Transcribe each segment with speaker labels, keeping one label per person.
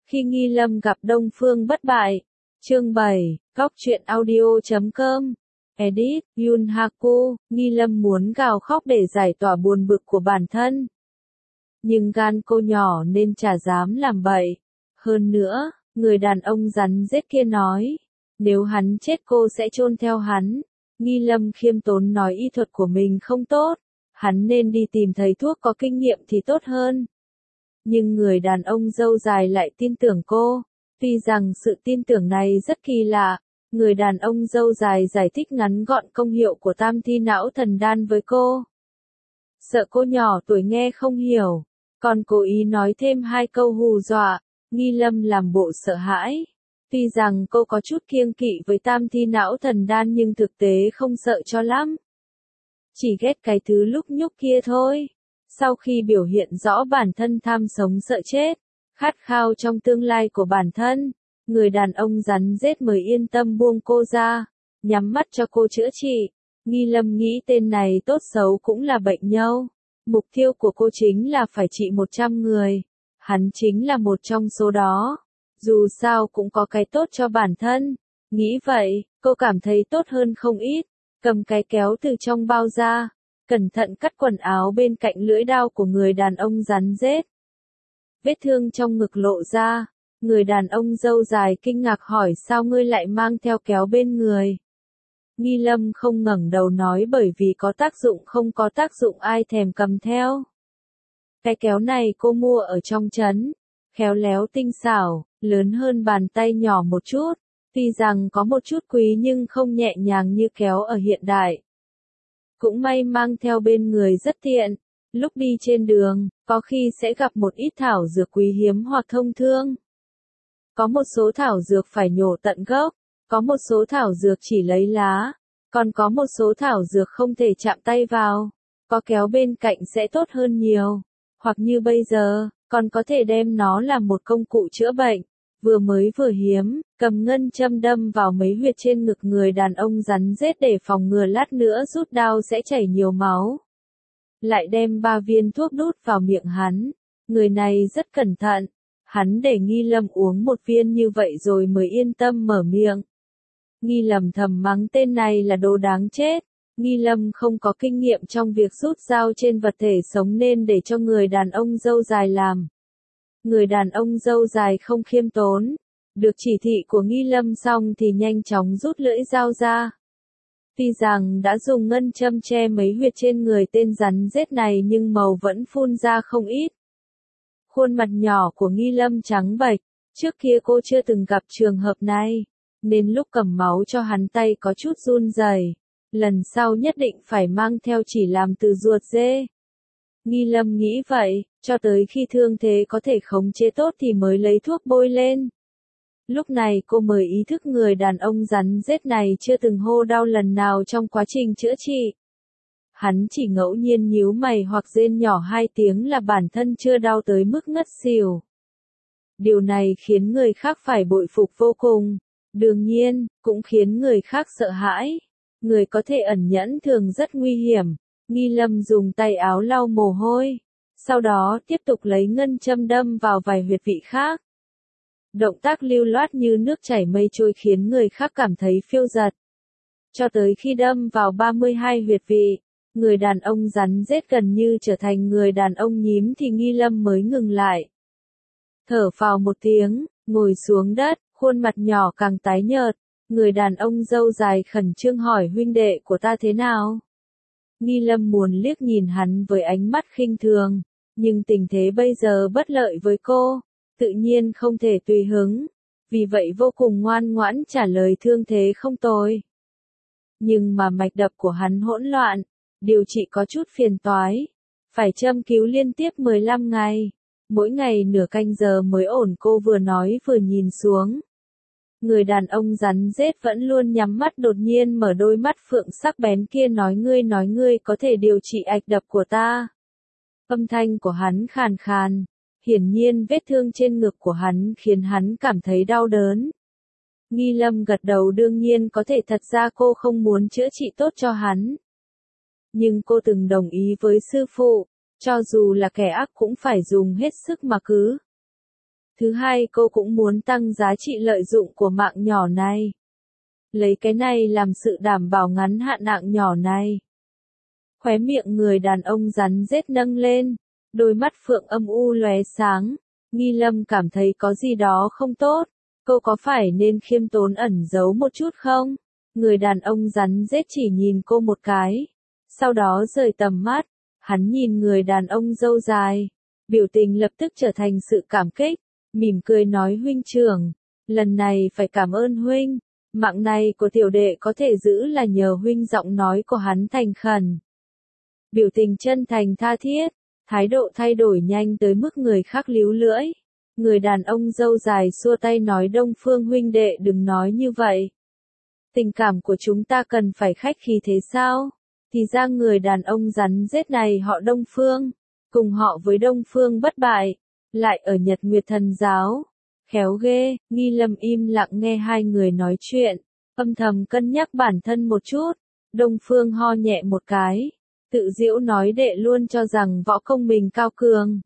Speaker 1: Khi Nghi Lâm gặp Đông Phương Bất Bại. Chương 7, Góc truyện audio.com. Edit, Yun Haku, Nghi Lâm muốn gào khóc để giải tỏa buồn bực của bản thân. Nhưng gan cô nhỏ nên chả dám làm bậy. Hơn nữa, người đàn ông rắn rết kia nói, nếu hắn chết cô sẽ chôn theo hắn. Nghi Lâm khiêm tốn nói y thuật của mình không tốt, hắn nên đi tìm thầy thuốc có kinh nghiệm thì tốt hơn. Nhưng người đàn ông râu dài lại tin tưởng cô. Tuy rằng sự tin tưởng này rất kỳ lạ, người đàn ông râu dài giải thích ngắn gọn công hiệu của tam thi não thần đan với cô. Sợ cô nhỏ tuổi nghe không hiểu, còn cố ý nói thêm hai câu hù dọa. Nghi Lâm làm bộ sợ hãi. Tuy rằng cô có chút kiêng kỵ với tam thi não thần đan nhưng thực tế không sợ cho lắm. Chỉ ghét cái thứ lúc nhúc kia thôi. Sau khi biểu hiện rõ bản thân tham sống sợ chết, khát khao trong tương lai của bản thân, người đàn ông rắn rết mới yên tâm buông cô ra, nhắm mắt cho cô chữa trị. Nghi Lâm nghĩ tên này tốt xấu cũng là bệnh nhâu. Mục tiêu của cô chính là phải trị 100 người. Hắn chính là một trong số đó. Dù sao cũng có cái tốt cho bản thân. Nghĩ vậy, cô cảm thấy tốt hơn không ít. Cầm cái kéo từ trong bao ra, cẩn thận cắt quần áo bên cạnh lưỡi dao của người đàn ông rắn rết. Vết thương trong ngực lộ ra, người đàn ông râu dài kinh ngạc hỏi sao ngươi lại mang theo kéo bên người. Nghi Lâm không ngẩng đầu nói bởi vì có tác dụng không có tác dụng ai thèm cầm theo. Cái kéo này cô mua ở trong trấn, khéo léo tinh xảo, lớn hơn bàn tay nhỏ một chút, tuy rằng có một chút quý nhưng không nhẹ nhàng như kéo ở hiện đại. Cũng may mang theo bên người rất tiện, lúc đi trên đường, có khi sẽ gặp một ít thảo dược quý hiếm hoặc thông thương. Có một số thảo dược phải nhổ tận gốc, có một số thảo dược chỉ lấy lá, còn có một số thảo dược không thể chạm tay vào. Có kéo bên cạnh sẽ tốt hơn nhiều, hoặc như bây giờ, còn có thể đem nó làm một công cụ chữa bệnh. Vừa mới vừa hiếm, cầm ngân châm đâm vào mấy huyệt trên ngực người đàn ông rắn rết để phòng ngừa lát nữa rút đao sẽ chảy nhiều máu. Lại đem 3 viên thuốc đút vào miệng hắn. Người này rất cẩn thận. Hắn để Nghi Lâm uống 1 viên như vậy rồi mới yên tâm mở miệng. Nghi Lâm thầm mắng tên này là đồ đáng chết. Nghi Lâm không có kinh nghiệm trong việc rút dao trên vật thể sống nên để cho người đàn ông râu dài làm. Người đàn ông râu dài không khiêm tốn. Được chỉ thị của Nghi Lâm xong thì nhanh chóng rút lưỡi dao ra. Tuy rằng đã dùng ngân châm che mấy huyệt trên người tên rắn rết này nhưng màu vẫn phun ra không ít. Khuôn mặt nhỏ của Nghi Lâm trắng bệch, trước kia cô chưa từng gặp trường hợp này, nên lúc cầm máu cho hắn tay có chút run rẩy. Lần sau nhất định phải mang theo chỉ làm từ ruột dê. Nghi Lâm nghĩ vậy, cho tới khi thương thế có thể khống chế tốt thì mới lấy thuốc bôi lên. Lúc này cô mới ý thức người đàn ông rắn rết này chưa từng hô đau lần nào trong quá trình chữa trị. Hắn chỉ ngẫu nhiên nhíu mày hoặc rên nhỏ 2 tiếng là bản thân chưa đau tới mức ngất xỉu. Điều này khiến người khác phải bội phục vô cùng. Đương nhiên, cũng khiến người khác sợ hãi. Người có thể ẩn nhẫn thường rất nguy hiểm. Nghi Lâm dùng tay áo lau mồ hôi. Sau đó tiếp tục lấy ngân châm đâm vào vài huyệt vị khác. Động tác lưu loát như nước chảy mây trôi khiến người khác cảm thấy phiêu dật. Cho tới khi đâm vào 32 huyệt vị, người đàn ông rắn rết gần như trở thành người đàn ông nhím thì Nghi Lâm mới ngừng lại. Thở phào một tiếng, ngồi xuống đất, khuôn mặt nhỏ càng tái nhợt. Người đàn ông râu dài khẩn trương hỏi huynh đệ của ta thế nào? Nghi Lâm muốn liếc nhìn hắn với ánh mắt khinh thường, nhưng tình thế bây giờ bất lợi với cô, tự nhiên không thể tùy hứng, vì vậy vô cùng ngoan ngoãn trả lời thương thế không tồi. Nhưng mà mạch đập của hắn hỗn loạn, điều trị có chút phiền toái, phải châm cứu liên tiếp 15 ngày, mỗi ngày nửa canh giờ mới ổn. Cô vừa nói vừa nhìn xuống. Người đàn ông rắn rết vẫn luôn nhắm mắt đột nhiên mở đôi mắt phượng sắc bén kia nói ngươi có thể điều trị ạch đập của ta. Âm thanh của hắn khàn khàn, hiển nhiên vết thương trên ngực của hắn khiến hắn cảm thấy đau đớn. Nghi Lâm gật đầu đương nhiên có thể, thật ra cô không muốn chữa trị tốt cho hắn. Nhưng cô từng đồng ý với sư phụ, cho dù là kẻ ác cũng phải dùng hết sức mà cứ. Thứ hai, cô cũng muốn tăng giá trị lợi dụng của mạng nhỏ này. Lấy cái này làm sự đảm bảo ngắn hạn mạng nhỏ này. Khóe miệng người đàn ông rắn rết nâng lên, đôi mắt phượng âm u lóe sáng. Nghi Lâm cảm thấy có gì đó không tốt. Cô có phải nên khiêm tốn ẩn giấu một chút không? Người đàn ông rắn rết chỉ nhìn cô một cái. Sau đó rời tầm mắt. Hắn nhìn người đàn ông râu dài. Biểu tình lập tức trở thành sự cảm kích. Mỉm cười nói huynh trưởng. Lần này phải cảm ơn huynh. Mạng này của tiểu đệ có thể giữ là nhờ huynh. Giọng nói của hắn thành khẩn. Biểu tình chân thành tha thiết. Thái độ thay đổi nhanh tới mức người khác líu lưỡi. Người đàn ông râu dài xua tay nói Đông Phương huynh đệ đừng nói như vậy. Tình cảm của chúng ta cần phải khách khí thế sao? Thì ra người đàn ông rắn rết này họ Đông Phương. Cùng họ với Đông Phương bất bại. Lại ở Nhật Nguyệt Thần Giáo. Khéo ghê, Nghi Lâm im lặng nghe hai người nói chuyện. Âm thầm cân nhắc bản thân một chút. Đông Phương ho nhẹ một cái. Tự giễu nói đệ luôn cho rằng võ công mình cao cường.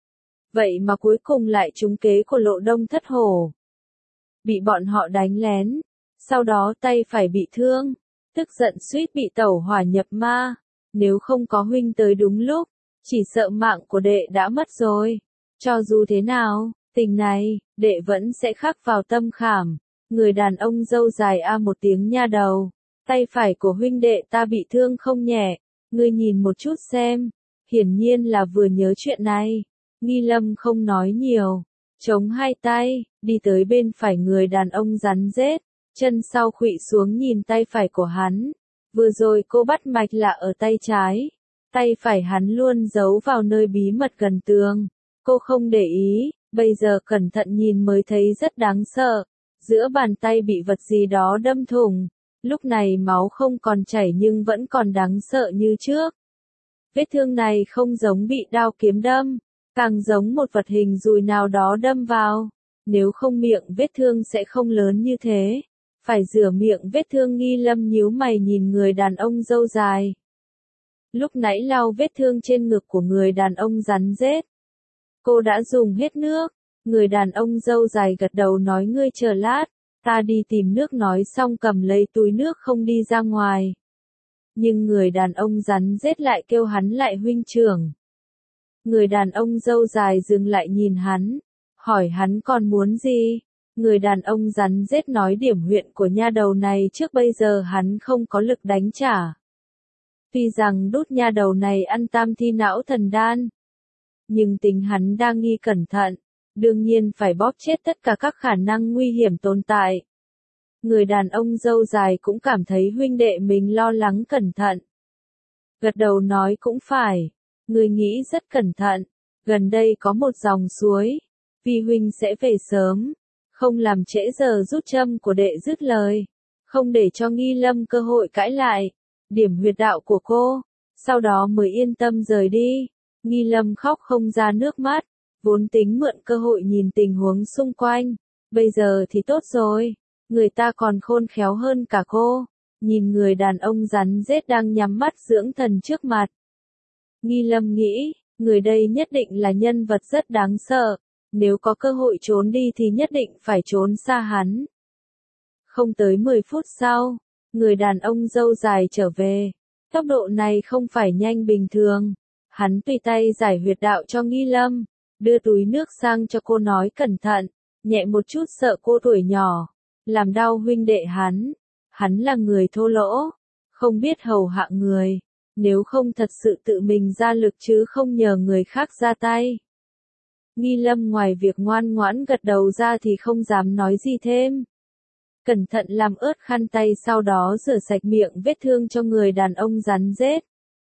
Speaker 1: Vậy mà cuối cùng lại trúng kế của Lộ Đông Thất Hổ. Bị bọn họ đánh lén. Sau đó tay phải bị thương. Tức giận suýt bị tẩu hỏa nhập ma. Nếu không có huynh tới đúng lúc. Chỉ sợ mạng của đệ đã mất rồi. Cho dù thế nào, tình này, đệ vẫn sẽ khắc vào tâm khảm. Người đàn ông râu dài a một tiếng nha đầu. Tay phải của huynh đệ ta bị thương không nhẹ. Ngươi nhìn một chút xem. Hiển nhiên là vừa nhớ chuyện này. Nghi Lâm không nói nhiều. Chống hai tay, đi tới bên phải người đàn ông rắn rết. Chân sau khuỵu xuống nhìn tay phải của hắn. Vừa rồi cô bắt mạch là ở tay trái. Tay phải hắn luôn giấu vào nơi bí mật gần tường. Cô không để ý, bây giờ cẩn thận nhìn mới thấy rất đáng sợ. Giữa bàn tay bị vật gì đó đâm thủng. Lúc này máu không còn chảy nhưng vẫn còn đáng sợ như trước. Vết thương này không giống bị đao kiếm đâm, càng giống một vật hình dùi nào đó đâm vào. Nếu không miệng vết thương sẽ không lớn như thế. Phải rửa miệng vết thương. Nghi Lâm nhíu mày nhìn người đàn ông râu dài. Lúc nãy lau vết thương trên ngực của người đàn ông rắn rết. Cô đã dùng hết nước. Người đàn ông râu dài gật đầu nói ngươi chờ lát. Ta đi tìm nước nói xong cầm lấy túi nước không đi ra ngoài. Nhưng người đàn ông rắn rết lại kêu hắn lại huynh trưởng. Người đàn ông râu dài dừng lại nhìn hắn. Hỏi hắn còn muốn gì? Người đàn ông rắn rết nói điểm huyệt của nha đầu này trước bây giờ hắn không có lực đánh trả. Tuy rằng đút nha đầu này ăn tam thi não thần đan. Nhưng tính hắn đa nghi cẩn thận. Đương nhiên phải bóp chết tất cả các khả năng nguy hiểm tồn tại. Người đàn ông râu dài cũng cảm thấy huynh đệ mình lo lắng cẩn thận. Gật đầu nói cũng phải. Người nghĩ rất cẩn thận. Gần đây có một dòng suối. Vi huynh sẽ về sớm. Không làm trễ giờ rút châm của đệ dứt lời. Không để cho Nghi Lâm cơ hội cãi lại. Điểm huyệt đạo của cô. Sau đó mới yên tâm rời đi. Nghi Lâm khóc không ra nước mắt. Vốn tính mượn cơ hội nhìn tình huống xung quanh. Bây giờ thì tốt rồi. Người ta còn khôn khéo hơn cả cô. Nhìn người đàn ông rắn rết đang nhắm mắt dưỡng thần trước mặt. Nghi Lâm nghĩ, người đây nhất định là nhân vật rất đáng sợ. Nếu có cơ hội trốn đi thì nhất định phải trốn xa hắn. Không tới 10 phút sau, người đàn ông râu dài trở về. Tốc độ này không phải nhanh bình thường. Hắn tùy tay giải huyệt đạo cho Nghi Lâm. Đưa túi nước sang cho cô nói cẩn thận. Nhẹ một chút sợ cô tuổi nhỏ. Làm đau huynh đệ hắn. Hắn là người thô lỗ. Không biết hầu hạ người. Nếu không thật sự tự mình ra lực chứ không nhờ người khác ra tay. Nghi Lâm ngoài việc ngoan ngoãn gật đầu ra thì không dám nói gì thêm. Cẩn thận làm ướt khăn tay sau đó rửa sạch miệng vết thương cho người đàn ông rắn rết.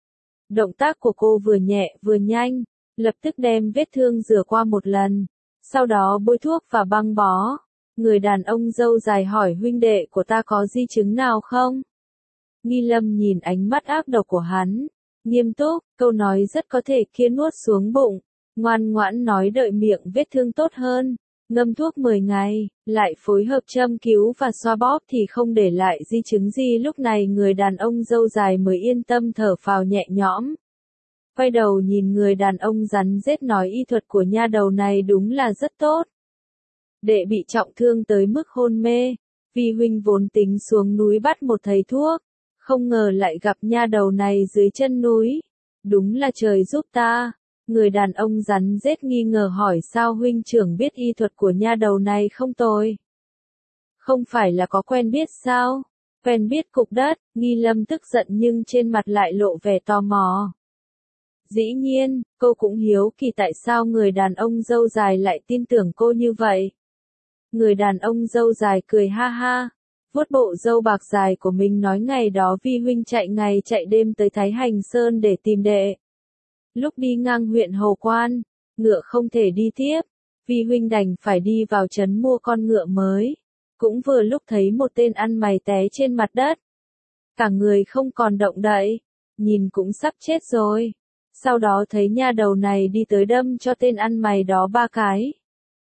Speaker 1: Động tác của cô vừa nhẹ vừa nhanh. Lập tức đem vết thương rửa qua một lần. Sau đó bôi thuốc và băng bó. Người đàn ông râu dài hỏi huynh đệ của ta có di chứng nào không? Nghi Lâm nhìn ánh mắt ác độc của hắn. Nghiêm túc, câu nói rất có thể kia nuốt xuống bụng. Ngoan ngoãn nói đợi miệng vết thương tốt hơn. Ngâm thuốc 10 ngày, lại phối hợp châm cứu và xoa bóp thì không để lại di chứng gì. Lúc này người đàn ông râu dài mới yên tâm thở phào nhẹ nhõm. Quay đầu nhìn người đàn ông rắn rết nói y thuật của nha đầu này đúng là rất tốt. Đệ bị trọng thương tới mức hôn mê. Vi huynh vốn tính xuống núi bắt một thầy thuốc, không ngờ lại gặp nha đầu này dưới chân núi. Đúng là trời giúp ta. Người đàn ông rắn rết nghi ngờ hỏi sao huynh trưởng biết y thuật của nha đầu này không tồi. Không phải là có quen biết sao? Quen biết cục đất, Nghi Lâm tức giận nhưng trên mặt lại lộ vẻ tò mò. Dĩ nhiên, cô cũng hiếu kỳ tại sao người đàn ông râu dài lại tin tưởng cô như vậy. Người đàn ông râu dài cười ha ha, vuốt bộ râu bạc dài của mình nói ngày đó Vi huynh chạy ngày chạy đêm tới Thái Hành Sơn để tìm đệ. Lúc đi ngang huyện Hầu Quan, ngựa không thể đi tiếp, Vi huynh đành phải đi vào trấn mua con ngựa mới. Cũng vừa lúc thấy một tên ăn mày té trên mặt đất. Cả người không còn động đậy, nhìn cũng sắp chết rồi. Sau đó thấy nha đầu này đi tới đâm cho tên ăn mày đó 3 cái.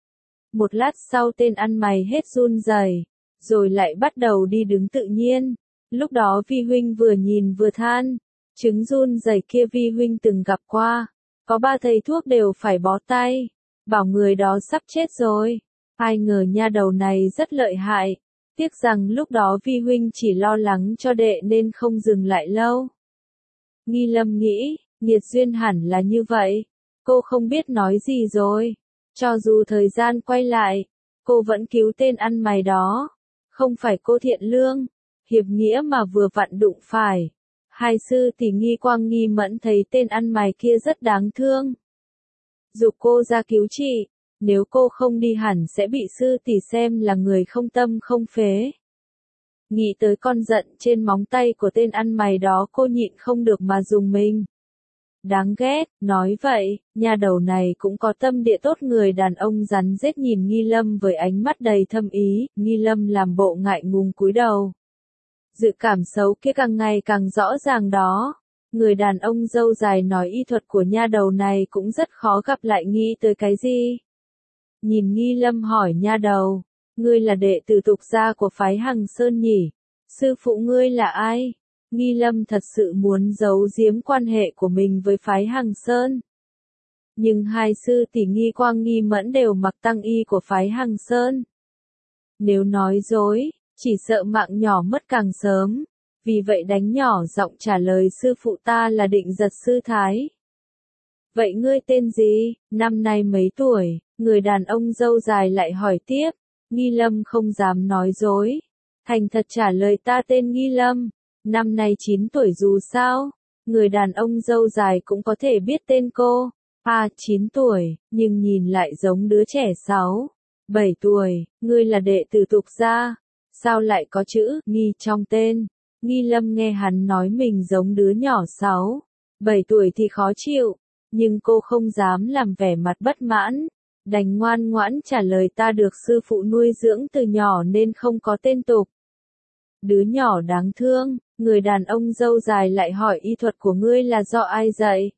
Speaker 1: Một lát sau tên ăn mày hết run rẩy, rồi lại bắt đầu đi đứng tự nhiên. Lúc đó Vi huynh vừa nhìn vừa than, chứng run rẩy kia Vi huynh từng gặp qua, có 3 thầy thuốc đều phải bó tay, bảo người đó sắp chết rồi. Ai ngờ nha đầu này rất lợi hại, tiếc rằng lúc đó Vi huynh chỉ lo lắng cho đệ nên không dừng lại lâu. Nghi Lâm nghĩ, nghiệt duyên hẳn là như vậy, cô không biết nói gì rồi. Cho dù thời gian quay lại, cô vẫn cứu tên ăn mày đó. Không phải cô thiện lương, hiệp nghĩa mà vừa vặn đụng phải. Hai sư tỷ Nghi Quang Nghi Mẫn thấy tên ăn mày kia rất đáng thương, giục cô ra cứu trị. Nếu cô không đi hẳn sẽ bị sư tỷ xem là người không tâm không phế. Nghĩ tới con giận trên móng tay của tên ăn mày đó cô nhịn không được mà dùng mình. Đáng ghét, nói vậy, nhà đầu này cũng có tâm địa tốt. Người đàn ông rắn rết nhìn Nghi Lâm với ánh mắt đầy thâm ý, Nghi Lâm làm bộ ngại ngùng cúi đầu. Dự cảm xấu kia càng ngày càng rõ ràng đó. Người đàn ông râu dài nói y thuật của nha đầu này cũng rất khó gặp lại, nghĩ tới cái gì? Nhìn Nghi Lâm hỏi nha đầu, ngươi là đệ tử tục gia của phái Hằng Sơn nhỉ? Sư phụ ngươi là ai? Nghi Lâm thật sự muốn giấu giếm quan hệ của mình với phái Hằng Sơn. Nhưng hai sư tỷ Nghi Quang Nghi Mẫn đều mặc tăng y của phái Hằng Sơn. Nếu nói dối, chỉ sợ mạng nhỏ mất càng sớm. Vì vậy đánh nhỏ giọng trả lời sư phụ ta là Định Giật sư Thái. Vậy ngươi tên gì, năm nay mấy tuổi? Người đàn ông râu dài lại hỏi tiếp. Nghi Lâm không dám nói dối, thành thật trả lời ta tên Nghi Lâm, năm nay 9 tuổi. Dù sao, người đàn ông râu dài cũng có thể biết tên cô. 9 tuổi, nhưng nhìn lại giống đứa trẻ 6, 7 tuổi. Ngươi là đệ tử tục gia, sao lại có chữ Nghi trong tên? Nghi Lâm nghe hắn nói mình giống đứa nhỏ 6, 7 tuổi thì khó chịu, nhưng cô không dám làm vẻ mặt bất mãn, đành ngoan ngoãn trả lời ta được sư phụ nuôi dưỡng từ nhỏ nên không có tên tục. Đứa nhỏ đáng thương. Người đàn ông râu dài lại hỏi y thuật của ngươi là do ai dạy?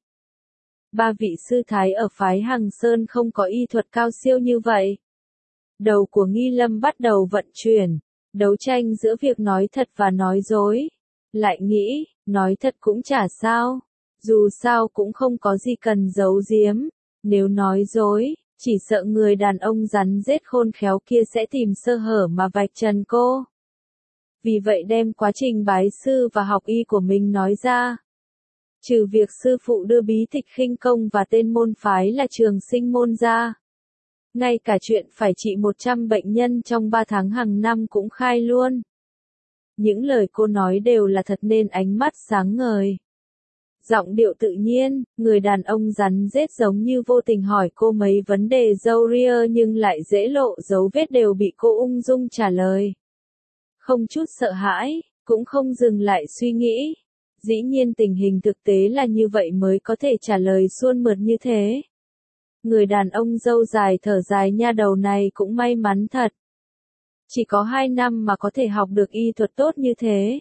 Speaker 1: 3 vị sư thái ở phái Hằng Sơn không có y thuật cao siêu như vậy. Đầu của Nghi Lâm bắt đầu vận chuyển, đấu tranh giữa việc nói thật và nói dối. Lại nghĩ, nói thật cũng chả sao, dù sao cũng không có gì cần giấu giếm. Nếu nói dối, chỉ sợ người đàn ông rắn rết khôn khéo kia sẽ tìm sơ hở mà vạch trần cô. Vì vậy đem quá trình bái sư và học y của mình nói ra. Trừ việc sư phụ đưa bí tịch khinh công và tên môn phái là Trường Sinh môn ra, ngay cả chuyện phải trị 100 bệnh nhân trong 3 tháng hàng năm cũng khai luôn. Những lời cô nói đều là thật nên ánh mắt sáng ngời. Giọng điệu tự nhiên, người đàn ông rắn rết giống như vô tình hỏi cô mấy vấn đề râu ria nhưng lại dễ lộ dấu vết đều bị cô ung dung trả lời. Không chút sợ hãi, cũng không dừng lại suy nghĩ. Dĩ nhiên tình hình thực tế là như vậy mới có thể trả lời suôn mượt như thế. Người đàn ông râu dài thở dài, nha đầu này cũng may mắn thật. Chỉ có 2 năm mà có thể học được y thuật tốt như thế.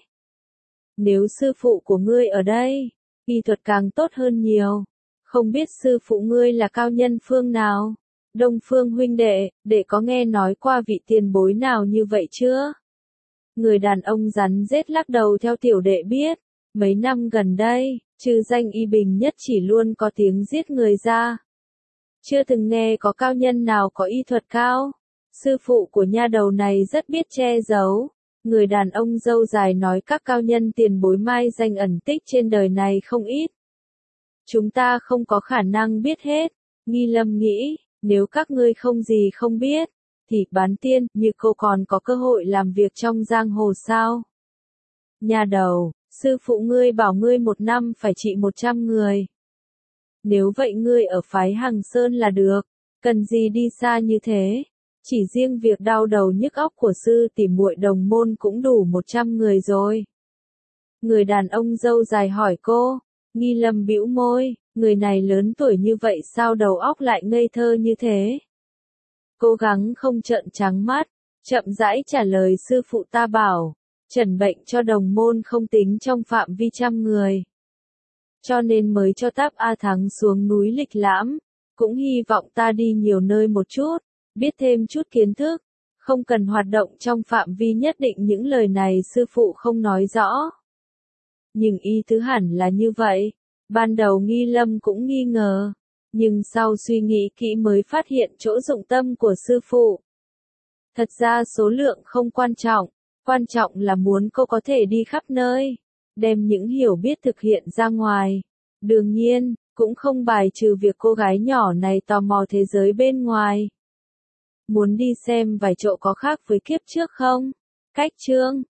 Speaker 1: Nếu sư phụ của ngươi ở đây, y thuật càng tốt hơn nhiều. Không biết sư phụ ngươi là cao nhân phương nào? Đông Phương huynh đệ có nghe nói qua vị tiền bối nào như vậy chưa? Người đàn ông rắn rết lắc đầu, theo tiểu đệ biết, mấy năm gần đây, trừ danh y bình nhất chỉ luôn có tiếng giết người ra. Chưa từng nghe có cao nhân nào có y thuật cao. Sư phụ của nha đầu này rất biết che giấu. Người đàn ông râu dài nói các cao nhân tiền bối mai danh ẩn tích trên đời này không ít. Chúng ta không có khả năng biết hết. Nghi Lâm nghĩ, nếu các ngươi không gì không biết, thì bán tiên như cô còn có cơ hội làm việc trong giang hồ sao? Nha đầu, sư phụ ngươi bảo ngươi 1 năm phải trị 100 người. Nếu vậy ngươi ở phái Hằng Sơn là được, cần gì đi xa như thế? Chỉ riêng việc đau đầu nhức óc của sư tỷ muội đồng môn cũng đủ 100 người rồi. Người đàn ông râu dài hỏi cô, Nghi Lâm bĩu môi, người này lớn tuổi như vậy sao đầu óc lại ngây thơ như thế? Cố gắng không trợn trắng mắt, chậm rãi trả lời sư phụ ta bảo, trần bệnh cho đồng môn không tính trong phạm vi 100 người. Cho nên mới cho Táp A Thắng xuống núi lịch lãm, cũng hy vọng ta đi nhiều nơi một chút, biết thêm chút kiến thức, không cần hoạt động trong phạm vi nhất định những lời này sư phụ không nói rõ. Nhưng ý tứ hẳn là như vậy, ban đầu Nghi Lâm cũng nghi ngờ, nhưng sau suy nghĩ kỹ mới phát hiện chỗ dụng tâm của sư phụ. Thật ra số lượng không quan trọng là muốn cô có thể đi khắp nơi, đem những hiểu biết thực hiện ra ngoài. Đương nhiên, cũng không bài trừ việc cô gái nhỏ này tò mò thế giới bên ngoài. Muốn đi xem vài chỗ có khác với kiếp trước không? Cách chương